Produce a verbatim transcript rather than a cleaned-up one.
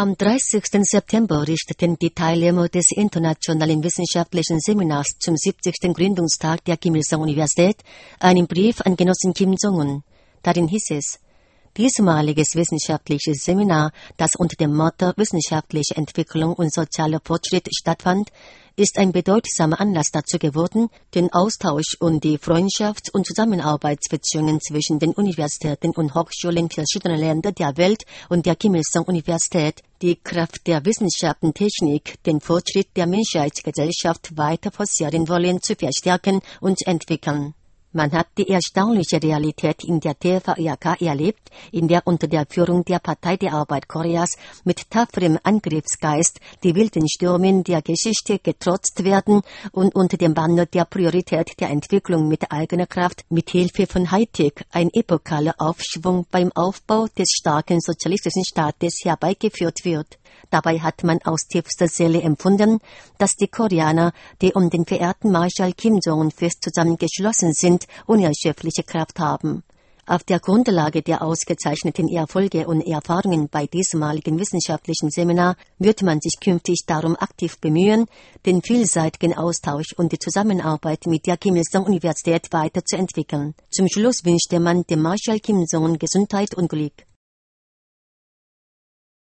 Am dreißigsten September richteten die Teilnehmer des Internationalen Wissenschaftlichen Seminars zum siebzigsten Gründungstag der Kim-Il-sung-Universität einen Brief an Genossen Kim Jong-un. Darin hieß es: Diesmaliges wissenschaftliches Seminar, das unter dem Motto Wissenschaftliche Entwicklung und sozialer Fortschritt stattfand, ist ein bedeutsamer Anlass dazu geworden, den Austausch und die Freundschafts- und Zusammenarbeitsbeziehungen zwischen den Universitäten und Hochschulen verschiedener Länder der Welt und der Kim-Il-sung-Universität, die Kraft der Wissenschaft und Technik, den Fortschritt der Menschheitsgesellschaft weiter forcieren wollen, zu verstärken und entwickeln. Man hat die erstaunliche Realität in der T V I K erlebt, in der unter der Führung der Partei der Arbeit Koreas mit tapferem Angriffsgeist die wilden Stürmen der Geschichte getrotzt werden und unter dem Banner der Priorität der Entwicklung mit eigener Kraft mit Hilfe von Hightech ein epochaler Aufschwung beim Aufbau des starken sozialistischen Staates herbeigeführt wird. Dabei hat man aus tiefster Seele empfunden, dass die Koreaner, die um den verehrten Marschall Kim Jong-un fest zusammengeschlossen sind, unerschöpfliche Kraft haben. Auf der Grundlage der ausgezeichneten Erfolge und Erfahrungen bei diesmaligen wissenschaftlichen Seminar wird man sich künftig darum aktiv bemühen, den vielseitigen Austausch und die Zusammenarbeit mit der Kim-Il-sung-Universität weiterzuentwickeln. Zum Schluss wünschte man dem Marschall Kim Jong-un Gesundheit und Glück.